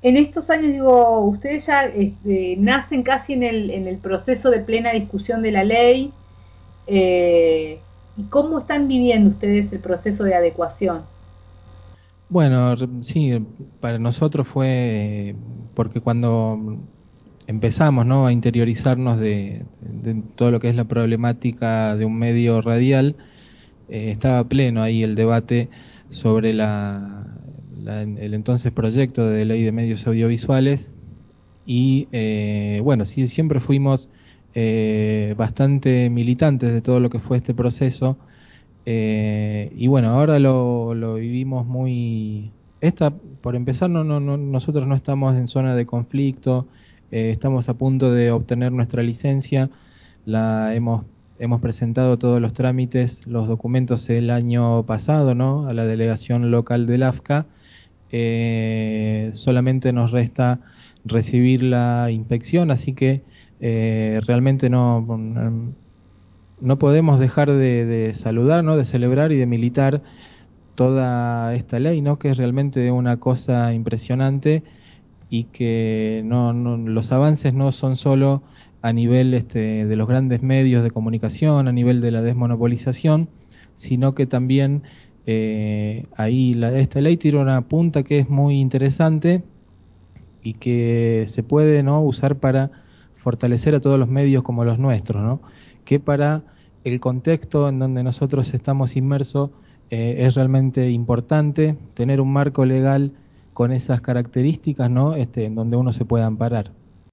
En estos años, digo, ustedes ya nacen casi en el proceso de plena discusión de la ley. ¿Y cómo están viviendo ustedes el proceso de adecuación? Bueno, sí, para nosotros fue porque cuando empezamos, ¿no?, a interiorizarnos de todo lo que es la problemática de un medio radial, estaba pleno ahí el debate sobre el entonces proyecto de ley de medios audiovisuales y bueno, sí, siempre fuimos bastante militantes de todo lo que fue este proceso. Y bueno, ahora lo vivimos muy... por empezar, nosotros no estamos en zona de conflicto, estamos a punto de obtener nuestra licencia, hemos presentado todos los trámites, los documentos el año pasado, ¿no?, a la delegación local del AFCA. Solamente nos resta recibir la inspección, así que realmente no podemos dejar de saludar, ¿no?, de celebrar y de militar toda esta ley, ¿no?, que es realmente una cosa impresionante y que los avances no son solo a nivel de los grandes medios de comunicación, a nivel de la desmonopolización, sino que también ahí esta ley tira una punta que es muy interesante y que se puede, ¿no?, usar para fortalecer a todos los medios como los nuestros, ¿no?, que para el contexto en donde nosotros estamos inmersos es realmente importante tener un marco legal con esas características, ¿no?, en donde uno se pueda amparar.